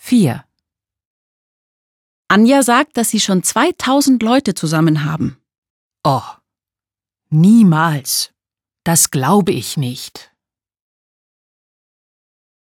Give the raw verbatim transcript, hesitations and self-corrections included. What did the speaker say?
vier. Anja sagt, dass sie schon zweitausend Leute zusammen haben. Oh, niemals. Das glaube ich nicht.